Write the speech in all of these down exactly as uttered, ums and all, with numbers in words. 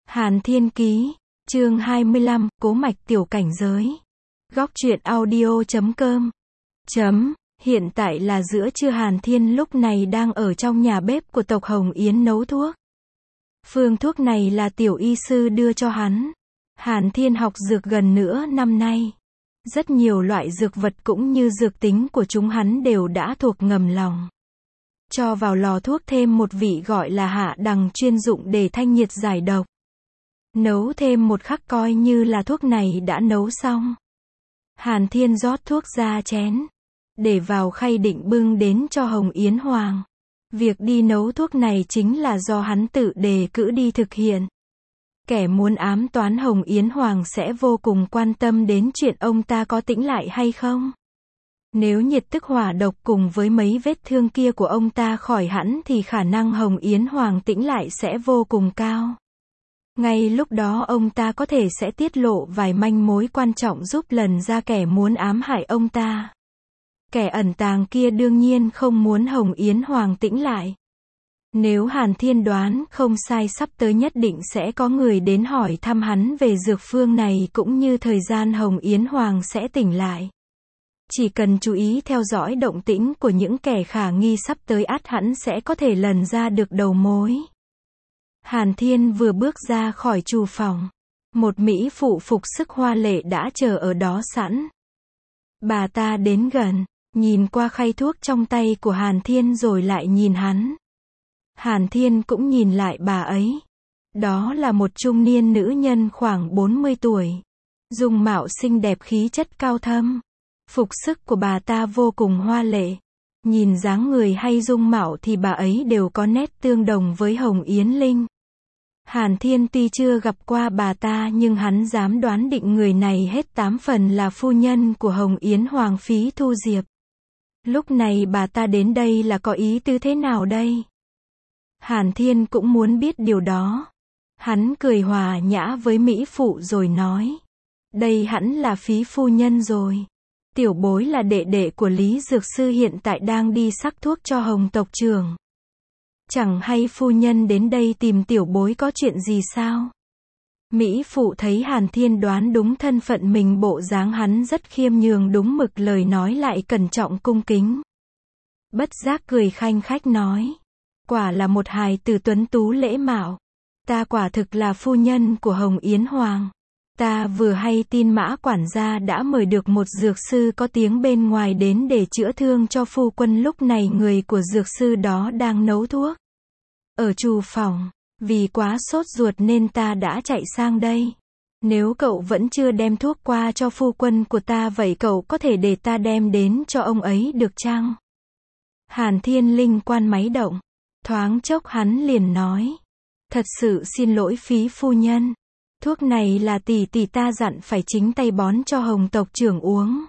Hàn Thiên Ký, chương hai mươi lăm, Cố mạch tiểu cảnh giới. Góc truyện audio chấm com. Chấm, hiện tại là giữa trưa. Hàn Thiên lúc này đang ở trong nhà bếp của tộc Hồng Yến nấu thuốc. Phương thuốc này là tiểu y sư đưa cho hắn. Hàn Thiên học dược gần nửa năm nay. Rất nhiều loại dược vật cũng như dược tính của chúng hắn đều đã thuộc ngầm lòng. Cho vào lò thuốc thêm một vị gọi là hạ đằng chuyên dụng để thanh nhiệt giải độc. Nấu thêm một khắc coi như là thuốc này đã nấu xong. Hàn Thiên rót thuốc ra chén, để vào khay định bưng đến cho Hồng Yến Hoàng. Việc đi nấu thuốc này chính là do hắn tự đề cử đi thực hiện. Kẻ muốn ám toán Hồng Yến Hoàng sẽ vô cùng quan tâm đến chuyện ông ta có tĩnh lại hay không. Nếu nhiệt tức hỏa độc cùng với mấy vết thương kia của ông ta khỏi hẳn thì khả năng Hồng Yến Hoàng tĩnh lại sẽ vô cùng cao. Ngay lúc đó ông ta có thể sẽ tiết lộ vài manh mối quan trọng giúp lần ra kẻ muốn ám hại ông ta. Kẻ ẩn tàng kia đương nhiên không muốn Hồng Yến Hoàng tĩnh lại. Nếu Hàn Thiên đoán không sai, sắp tới nhất định sẽ có người đến hỏi thăm hắn về dược phương này cũng như thời gian Hồng Yến Hoàng sẽ tỉnh lại. Chỉ cần chú ý theo dõi động tĩnh của những kẻ khả nghi sắp tới, ắt hẳn sẽ có thể lần ra được đầu mối. Hàn Thiên vừa bước ra khỏi trù phòng, một mỹ phụ phục sức hoa lệ đã chờ ở đó sẵn. Bà ta đến gần, nhìn qua khay thuốc trong tay của Hàn Thiên rồi lại nhìn hắn. Hàn Thiên cũng nhìn lại bà ấy. Đó là một trung niên nữ nhân khoảng bốn mươi tuổi. Dung mạo xinh đẹp, khí chất cao thâm. Phục sức của bà ta vô cùng hoa lệ. Nhìn dáng người hay dung mạo thì bà ấy đều có nét tương đồng với Hồng Yến Linh. Hàn Thiên tuy chưa gặp qua bà ta nhưng hắn dám đoán định người này hết tám phần là phu nhân của Hồng Yến Hoàng Phí Thu Diệp. Lúc này bà ta đến đây là có ý tứ thế nào đây? Hàn Thiên cũng muốn biết điều đó. Hắn cười hòa nhã với mỹ phụ rồi nói. Đây hẳn là Phí phu nhân rồi. Tiểu bối là đệ đệ của Lý Dược Sư, hiện tại đang đi sắc thuốc cho Hồng tộc trưởng. Chẳng hay phu nhân đến đây tìm tiểu bối có chuyện gì sao? Mỹ phụ thấy Hàn Thiên đoán đúng thân phận mình, bộ dáng hắn rất khiêm nhường đúng mực, lời nói lại cẩn trọng cung kính. Bất giác cười khanh khách nói. Quả là một hài tử tuấn tú lễ mạo. Ta quả thực là phu nhân của Hồng Yến Hoàng. Ta vừa hay tin Mã quản gia đã mời được một dược sư có tiếng bên ngoài đến để chữa thương cho phu quân. Lúc này người của dược sư đó đang nấu thuốc ở trù phòng. Vì quá sốt ruột nên ta đã chạy sang đây. Nếu cậu vẫn chưa đem thuốc qua cho phu quân của ta, vậy cậu có thể để ta đem đến cho ông ấy được chăng? Hàn Thiên linh quan máy động. Thoáng chốc hắn liền nói. Thật sự xin lỗi Phí phu nhân. Thuốc này là tỷ tỷ ta dặn phải chính tay bón cho Hồng tộc trưởng uống.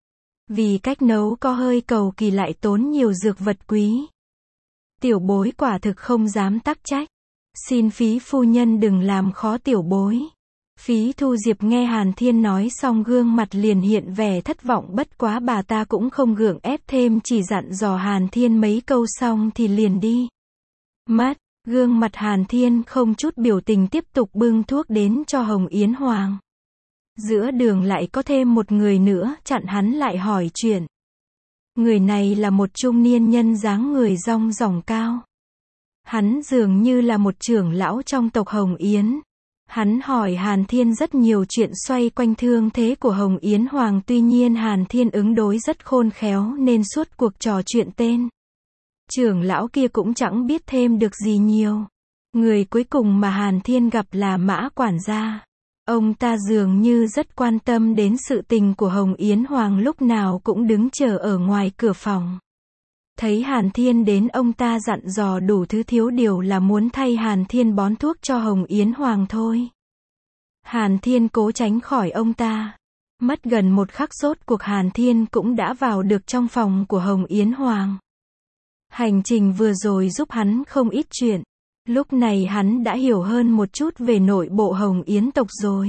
Vì cách nấu có hơi cầu kỳ lại tốn nhiều dược vật quý. Tiểu bối quả thực không dám tắc trách. Xin Phí phu nhân đừng làm khó tiểu bối. Phí Thu Diệp nghe Hàn Thiên nói xong gương mặt liền hiện vẻ thất vọng, bất quá bà ta cũng không gượng ép thêm, chỉ dặn dò Hàn Thiên mấy câu xong thì liền đi mất. Gương mặt Hàn Thiên không chút biểu tình tiếp tục bưng thuốc đến cho Hồng Yến Hoàng. Giữa đường lại có thêm một người nữa chặn hắn lại hỏi chuyện. Người này là một trung niên nhân dáng người rong ròng cao. Hắn dường như là một trưởng lão trong tộc Hồng Yến. Hắn hỏi Hàn Thiên rất nhiều chuyện xoay quanh thương thế của Hồng Yến Hoàng, tuy nhiên Hàn Thiên ứng đối rất khôn khéo nên suốt cuộc trò chuyện tên trưởng lão kia cũng chẳng biết thêm được gì nhiều. Người cuối cùng mà Hàn Thiên gặp là Mã quản gia. Ông ta dường như rất quan tâm đến sự tình của Hồng Yến Hoàng, lúc nào cũng đứng chờ ở ngoài cửa phòng. Thấy Hàn Thiên đến, ông ta dặn dò đủ thứ, thiếu điều là muốn thay Hàn Thiên bón thuốc cho Hồng Yến Hoàng thôi. Hàn Thiên cố tránh khỏi ông ta. Mất gần một khắc rốt cuộc Hàn Thiên cũng đã vào được trong phòng của Hồng Yến Hoàng. Hành trình vừa rồi giúp hắn không ít chuyện. Lúc này hắn đã hiểu hơn một chút về nội bộ Hồng Yến tộc rồi.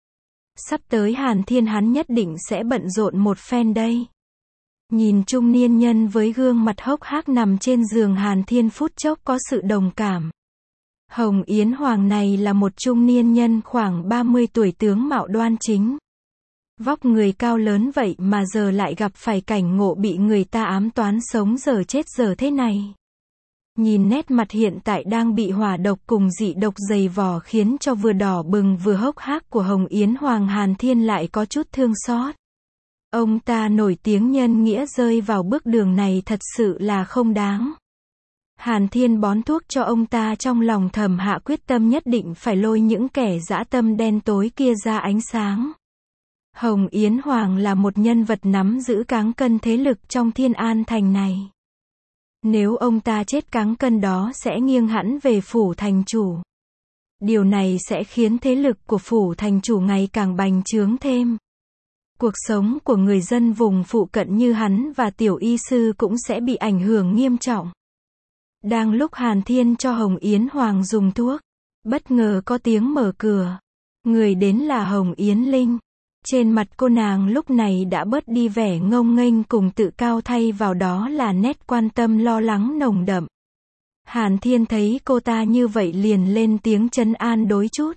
Sắp tới Hàn Thiên hắn nhất định sẽ bận rộn một phen đây. Nhìn trung niên nhân với gương mặt hốc hác nằm trên giường, Hàn Thiên phút chốc có sự đồng cảm. Hồng Yến Hoàng này là một trung niên nhân khoảng ba mươi tuổi, tướng mạo đoan chính. Vóc người cao lớn vậy mà giờ lại gặp phải cảnh ngộ bị người ta ám toán sống giờ chết giờ thế này. Nhìn nét mặt hiện tại đang bị hỏa độc cùng dị độc dày vò khiến cho vừa đỏ bừng vừa hốc hác của Hồng Yến Hoàng, Hàn Thiên lại có chút thương xót. Ông ta nổi tiếng nhân nghĩa, rơi vào bước đường này thật sự là không đáng. Hàn Thiên bón thuốc cho ông ta, trong lòng thầm hạ quyết tâm nhất định phải lôi những kẻ dã tâm đen tối kia ra ánh sáng. Hồng Yến Hoàng là một nhân vật nắm giữ cán cân thế lực trong Thiên An Thành này. Nếu ông ta chết, cán cân đó sẽ nghiêng hẳn về phủ thành chủ. Điều này sẽ khiến thế lực của phủ thành chủ ngày càng bành trướng thêm. Cuộc sống của người dân vùng phụ cận như hắn và tiểu y sư cũng sẽ bị ảnh hưởng nghiêm trọng. Đang lúc Hàn Thiên cho Hồng Yến Hoàng dùng thuốc, bất ngờ có tiếng mở cửa. Người đến là Hồng Yến Linh. Trên mặt cô nàng lúc này đã bớt đi vẻ ngông nghênh cùng tự cao, thay vào đó là nét quan tâm lo lắng nồng đậm. Hàn Thiên thấy cô ta như vậy liền lên tiếng trấn an đối chút.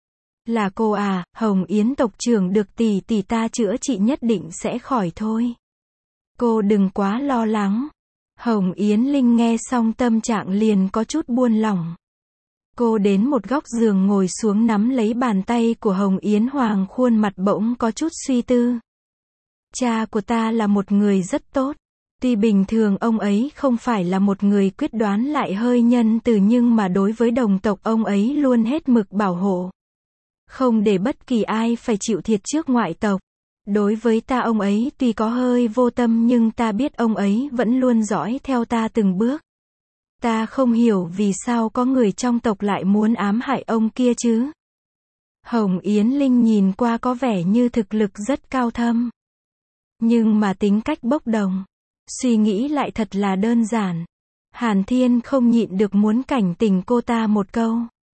Là cô à, Hồng Yến tộc trưởng, được tỷ tỷ ta chữa trị nhất định sẽ khỏi thôi. Cô đừng quá lo lắng. Hồng Yến Linh nghe xong tâm trạng liền có chút buông lỏng. Cô đến một góc giường ngồi xuống nắm lấy bàn tay của Hồng Yến Hoàng, khuôn mặt bỗng có chút suy tư. Cha của ta là một người rất tốt. Tuy bình thường ông ấy không phải là một người quyết đoán lại hơi nhân từ, nhưng mà đối với đồng tộc ông ấy luôn hết mực bảo hộ. Không để bất kỳ ai phải chịu thiệt trước ngoại tộc. Đối với ta ông ấy tuy có hơi vô tâm, nhưng ta biết ông ấy vẫn luôn dõi theo ta từng bước. Ta không hiểu vì sao có người trong tộc lại muốn ám hại ông kia chứ. Hồng Yến Linh nhìn qua có vẻ như thực lực rất cao thâm. Nhưng mà tính cách bốc đồng. Suy nghĩ lại thật là đơn giản. Hàn Thiên không nhịn được muốn cảnh tỉnh cô ta một câu.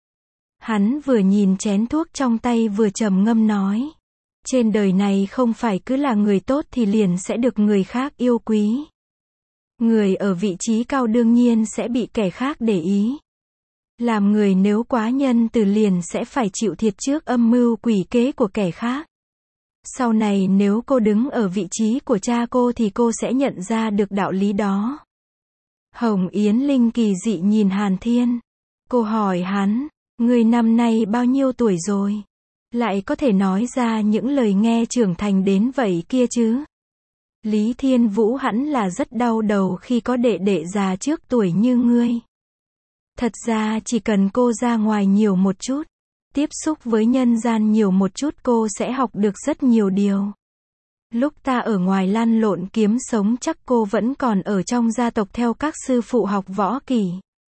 Hắn vừa nhìn chén thuốc trong tay vừa trầm ngâm nói. Trên đời này không phải cứ là người tốt thì liền sẽ được người khác yêu quý. Người ở vị trí cao đương nhiên sẽ bị kẻ khác để ý. Làm người nếu quá nhân từ liền sẽ phải chịu thiệt trước âm mưu quỷ kế của kẻ khác. Sau này nếu cô đứng ở vị trí của cha cô thì cô sẽ nhận ra được đạo lý đó. Hồng Yến Linh kỳ dị nhìn Hàn Thiên. Cô hỏi hắn, người năm nay bao nhiêu tuổi rồi? Lại có thể nói ra những lời nghe trưởng thành đến vậy kia chứ? Lý Thiên Vũ hẳn là rất đau đầu khi có đệ đệ già trước tuổi như ngươi. Thật ra chỉ cần cô ra ngoài nhiều một chút, tiếp xúc với nhân gian nhiều một chút, cô sẽ học được rất nhiều điều. Lúc ta ở ngoài lăn lộn kiếm sống chắc cô vẫn còn ở trong gia tộc theo các sư phụ học võ kỹ.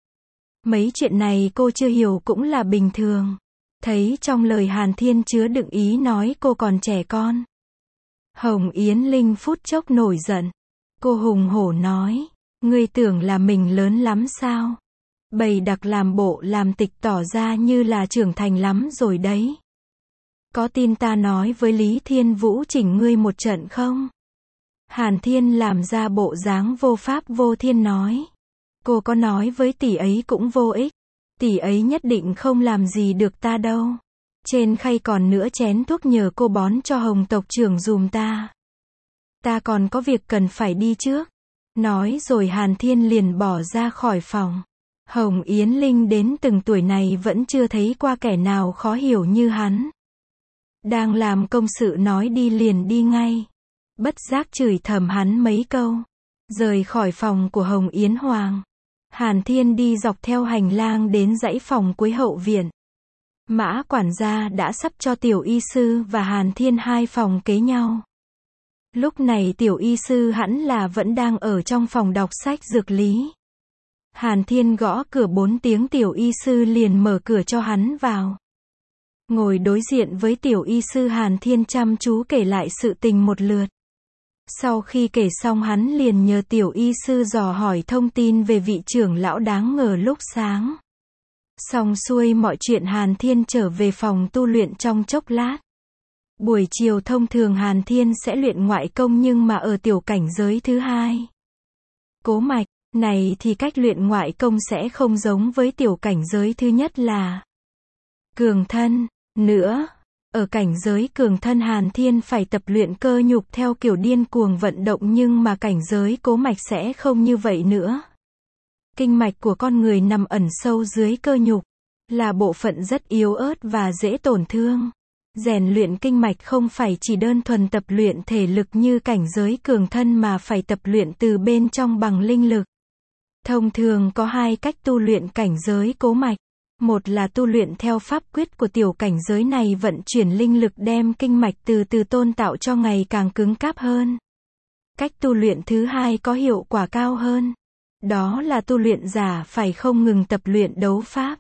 Mấy chuyện này cô chưa hiểu cũng là bình thường. Thấy trong lời Hàn Thiên chứa đựng ý nói cô còn trẻ con. Hồng Yến Linh phút chốc nổi giận. Cô hùng hổ nói, ngươi tưởng là mình lớn lắm sao? Bày đặc làm bộ làm tịch tỏ ra như là trưởng thành lắm rồi đấy. Có tin ta nói với Lý Thiên Vũ chỉnh ngươi một trận không? Hàn Thiên làm ra bộ dáng vô pháp vô thiên nói. Cô có nói với tỷ ấy cũng vô ích. Tỷ ấy nhất định không làm gì được ta đâu. Trên khay còn nữa chén thuốc nhờ cô bón cho Hồng tộc trưởng dùm ta. Ta còn có việc cần phải đi trước. Nói rồi Hàn Thiên liền bỏ ra khỏi phòng. Hồng Yến Linh đến từng tuổi này vẫn chưa thấy qua kẻ nào khó hiểu như hắn. Đang làm công sự nói đi liền đi ngay. Bất giác chửi thầm hắn mấy câu. Rời khỏi phòng của Hồng Yến Hoàng. Hàn Thiên đi dọc theo hành lang đến dãy phòng cuối hậu viện. Mã quản gia đã sắp cho tiểu y sư và Hàn Thiên hai phòng kế nhau. Lúc này tiểu y sư hẳn là vẫn đang ở trong phòng đọc sách dược lý. Hàn Thiên gõ cửa bốn tiếng, tiểu y sư liền mở cửa cho hắn vào. Ngồi đối diện với tiểu y sư, Hàn Thiên chăm chú kể lại sự tình một lượt. Sau khi kể xong hắn liền nhờ tiểu y sư dò hỏi thông tin về vị trưởng lão đáng ngờ lúc sáng. Xong xuôi mọi chuyện, Hàn Thiên trở về phòng tu luyện trong chốc lát. Buổi chiều thông thường Hàn Thiên sẽ luyện ngoại công, nhưng mà ở tiểu cảnh giới thứ hai. Cố mạch, này thì cách luyện ngoại công sẽ không giống với tiểu cảnh giới thứ nhất là cường thân. Nữa, ở cảnh giới cường thân Hàn Thiên phải tập luyện cơ nhục theo kiểu điên cuồng vận động, nhưng mà cảnh giới cố mạch sẽ không như vậy nữa. Kinh mạch của con người nằm ẩn sâu dưới cơ nhục, là bộ phận rất yếu ớt và dễ tổn thương. Rèn luyện kinh mạch không phải chỉ đơn thuần tập luyện thể lực như cảnh giới cường thân mà phải tập luyện từ bên trong bằng linh lực. Thông thường có hai cách tu luyện cảnh giới cố mạch. Một là tu luyện theo pháp quyết của tiểu cảnh giới này, vận chuyển linh lực đem kinh mạch từ từ tôn tạo cho ngày càng cứng cáp hơn. Cách tu luyện thứ hai có hiệu quả cao hơn. Đó là tu luyện giả phải không ngừng tập luyện đấu pháp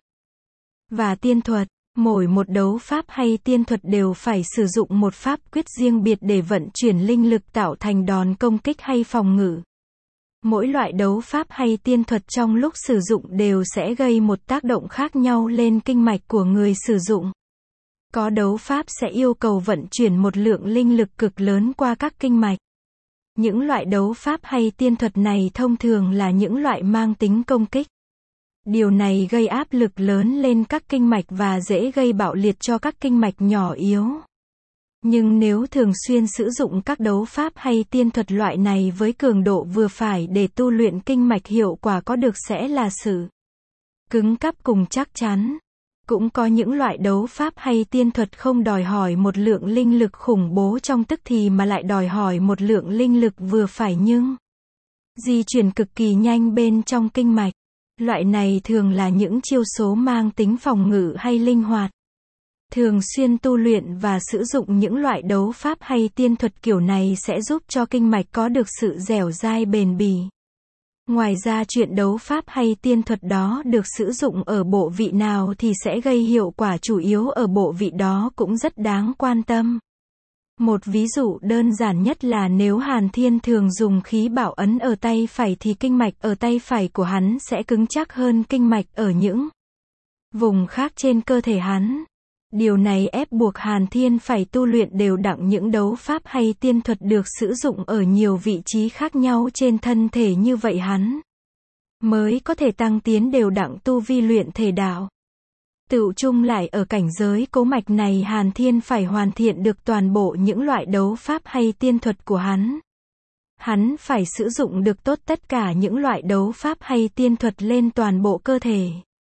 và tiên thuật. Mỗi một đấu pháp hay tiên thuật đều phải sử dụng một pháp quyết riêng biệt để vận chuyển linh lực tạo thành đòn công kích hay phòng ngự. Mỗi loại đấu pháp hay tiên thuật trong lúc sử dụng đều sẽ gây một tác động khác nhau lên kinh mạch của người sử dụng. Có đấu pháp sẽ yêu cầu vận chuyển một lượng linh lực cực lớn qua các kinh mạch. Những loại đấu pháp hay tiên thuật này thông thường là những loại mang tính công kích. Điều này gây áp lực lớn lên các kinh mạch và dễ gây bạo liệt cho các kinh mạch nhỏ yếu. Nhưng nếu thường xuyên sử dụng các đấu pháp hay tiên thuật loại này với cường độ vừa phải để tu luyện kinh mạch, hiệu quả có được sẽ là sự cứng cáp cùng chắc chắn. Cũng có những loại đấu pháp hay tiên thuật không đòi hỏi một lượng linh lực khủng bố trong tức thì mà lại đòi hỏi một lượng linh lực vừa phải nhưng di chuyển cực kỳ nhanh bên trong kinh mạch. Loại này thường là những chiêu số mang tính phòng ngự hay linh hoạt. Thường xuyên tu luyện và sử dụng những loại đấu pháp hay tiên thuật kiểu này sẽ giúp cho kinh mạch có được sự dẻo dai bền bỉ. Ngoài ra, chuyện đấu pháp hay tiên thuật đó được sử dụng ở bộ vị nào thì sẽ gây hiệu quả chủ yếu ở bộ vị đó cũng rất đáng quan tâm. Một ví dụ đơn giản nhất là nếu Hàn Thiên thường dùng khí bảo ấn ở tay phải thì kinh mạch ở tay phải của hắn sẽ cứng chắc hơn kinh mạch ở những vùng khác trên cơ thể hắn. Điều này ép buộc Hàn Thiên phải tu luyện đều đặn những đấu pháp hay tiên thuật được sử dụng ở nhiều vị trí khác nhau trên thân thể, như vậy hắn mới có thể tăng tiến đều đặn tu vi luyện thể đạo. Tựu chung lại, ở cảnh giới cố mạch này Hàn Thiên phải hoàn thiện được toàn bộ những loại đấu pháp hay tiên thuật của hắn. Hắn phải sử dụng được tốt tất cả những loại đấu pháp hay tiên thuật lên toàn bộ cơ thể.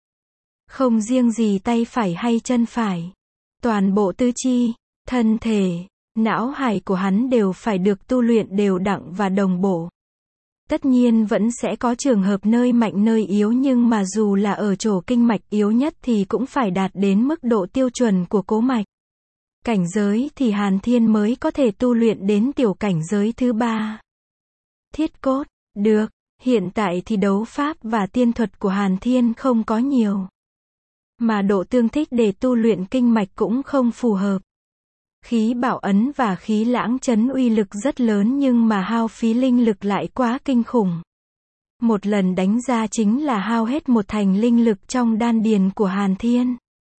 Không riêng gì tay phải hay chân phải. Toàn bộ tứ chi, thân thể, não hải của hắn đều phải được tu luyện đều đặn và đồng bộ. Tất nhiên vẫn sẽ có trường hợp nơi mạnh nơi yếu, nhưng mà dù là ở chỗ kinh mạch yếu nhất thì cũng phải đạt đến mức độ tiêu chuẩn của cố mạch. Cảnh giới thì Hàn Thiên mới có thể tu luyện đến tiểu cảnh giới thứ ba. Thiết cốt, được, hiện tại thì đấu pháp và tiên thuật của Hàn Thiên không có nhiều. Mà độ tương thích để tu luyện kinh mạch cũng không phù hợp. Khí bảo ấn và khí lãng chấn uy lực rất lớn nhưng mà hao phí linh lực lại quá kinh khủng. Một lần đánh ra chính là hao hết một thành linh lực trong đan điền của Hàn Thiên.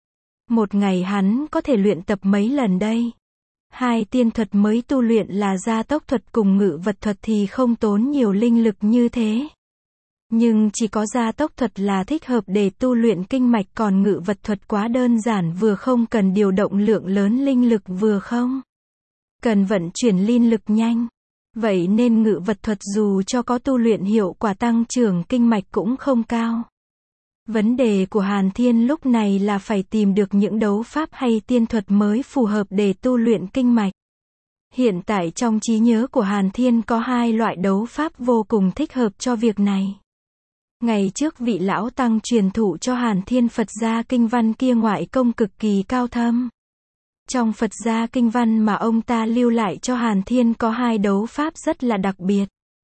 Một ngày hắn có thể luyện tập mấy lần đây? Hai tiên thuật mới tu luyện là gia tốc thuật cùng ngự vật thuật thì không tốn nhiều linh lực như thế. Nhưng chỉ có gia tốc thuật là thích hợp để tu luyện kinh mạch, còn ngự vật thuật quá đơn giản, vừa không cần điều động lượng lớn linh lực vừa không cần vận chuyển linh lực nhanh. Vậy nên ngự vật thuật dù cho có tu luyện hiệu quả tăng trưởng kinh mạch cũng không cao. Vấn đề của Hàn Thiên lúc này là phải tìm được những đấu pháp hay tiên thuật mới phù hợp để tu luyện kinh mạch. Hiện tại trong trí nhớ của Hàn Thiên có hai loại đấu pháp vô cùng thích hợp cho việc này. Ngày trước vị lão tăng truyền thụ cho Hàn Thiên Phật gia kinh văn kia ngoại công cực kỳ cao thâm. Trong Phật gia kinh văn mà ông ta lưu lại cho Hàn Thiên có hai đấu pháp rất là đặc biệt.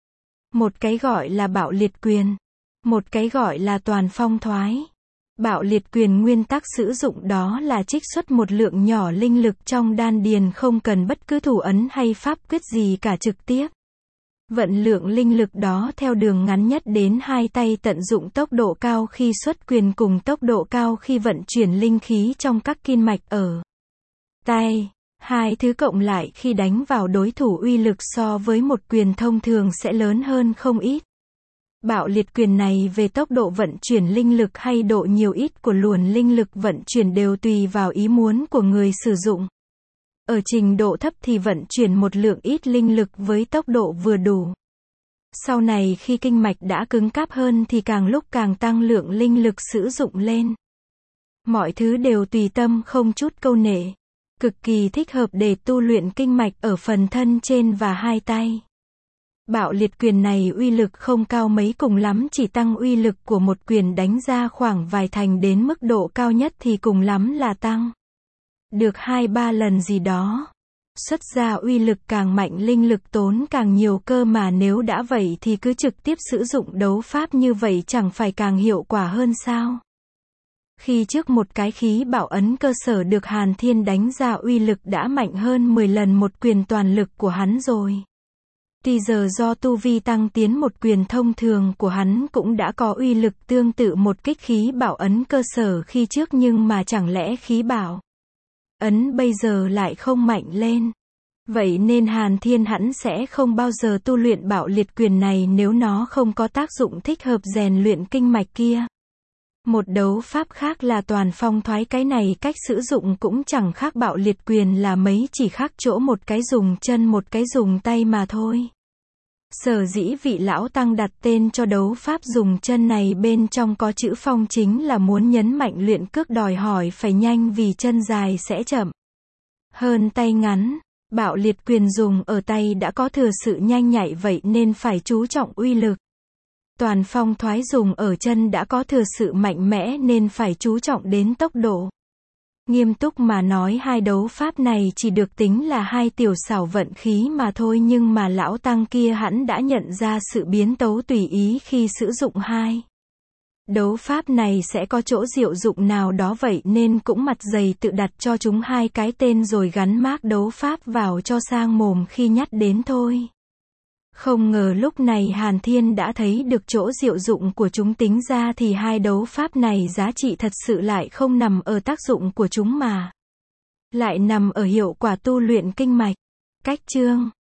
Một cái gọi là bạo liệt quyền, một cái gọi là toàn phong thoái. Bạo liệt quyền nguyên tắc sử dụng đó là trích xuất một lượng nhỏ linh lực trong đan điền, không cần bất cứ thủ ấn hay pháp quyết gì cả, trực tiếp vận lượng linh lực đó theo đường ngắn nhất đến hai tay, tận dụng tốc độ cao khi xuất quyền cùng tốc độ cao khi vận chuyển linh khí trong các kinh mạch ở tay. Hai thứ cộng lại khi đánh vào đối thủ uy lực so với một quyền thông thường sẽ lớn hơn không ít. Bạo liệt quyền này về tốc độ vận chuyển linh lực hay độ nhiều ít của luồng linh lực vận chuyển đều tùy vào ý muốn của người sử dụng. Ở trình độ thấp thì vận chuyển một lượng ít linh lực với tốc độ vừa đủ. Sau này khi kinh mạch đã cứng cáp hơn thì càng lúc càng tăng lượng linh lực sử dụng lên. Mọi thứ đều tùy tâm không chút câu nệ. Cực kỳ thích hợp để tu luyện kinh mạch ở phần thân trên và hai tay. Bạo liệt quyền này uy lực không cao mấy, cùng lắm chỉ tăng uy lực của một quyền đánh ra khoảng vài thành, đến mức độ cao nhất thì cùng lắm là tăng được hai ba lần gì đó. Xuất ra uy lực càng mạnh linh lực tốn càng nhiều cơ mà, nếu đã vậy thì cứ trực tiếp sử dụng đấu pháp như vậy chẳng phải càng hiệu quả hơn sao? Khi trước một cái khí bảo ấn cơ sở được Hàn Thiên đánh ra uy lực đã mạnh hơn mười lần một quyền toàn lực của hắn rồi. Thì giờ do tu vi tăng tiến, một quyền thông thường của hắn cũng đã có uy lực tương tự một kích khí bảo ấn cơ sở khi trước, nhưng mà chẳng lẽ khí bảo ấn bây giờ lại không mạnh lên? Vậy nên Hàn Thiên hẳn sẽ không bao giờ tu luyện bạo liệt quyền này nếu nó không có tác dụng thích hợp rèn luyện kinh mạch kia. Một đấu pháp khác là toàn phong thoái, cái này cách sử dụng cũng chẳng khác bạo liệt quyền là mấy, chỉ khác chỗ một cái dùng chân một cái dùng tay mà thôi. Sở dĩ vị lão tăng đặt tên cho đấu pháp dùng chân này bên trong có chữ phong chính là muốn nhấn mạnh luyện cước đòi hỏi phải nhanh, vì chân dài sẽ chậm hơn tay ngắn. Bạo liệt quyền dùng ở tay đã có thừa sự nhanh nhạy, vậy nên phải chú trọng uy lực. Toàn phong thoái dùng ở chân đã có thừa sự mạnh mẽ nên phải chú trọng đến tốc độ. Nghiêm túc mà nói, hai đấu pháp này chỉ được tính là hai tiểu xảo vận khí mà thôi, nhưng mà lão tăng kia hẳn đã nhận ra sự biến tấu tùy ý khi sử dụng hai đấu pháp này sẽ có chỗ diệu dụng nào đó, vậy nên cũng mặt dày tự đặt cho chúng hai cái tên rồi gắn mác đấu pháp vào cho sang mồm khi nhắc đến thôi. Không ngờ lúc này Hàn Thiên đã thấy được chỗ diệu dụng của chúng, tính ra thì hai đấu pháp này giá trị thật sự lại không nằm ở tác dụng của chúng mà lại nằm ở hiệu quả tu luyện kinh mạch. Cách chương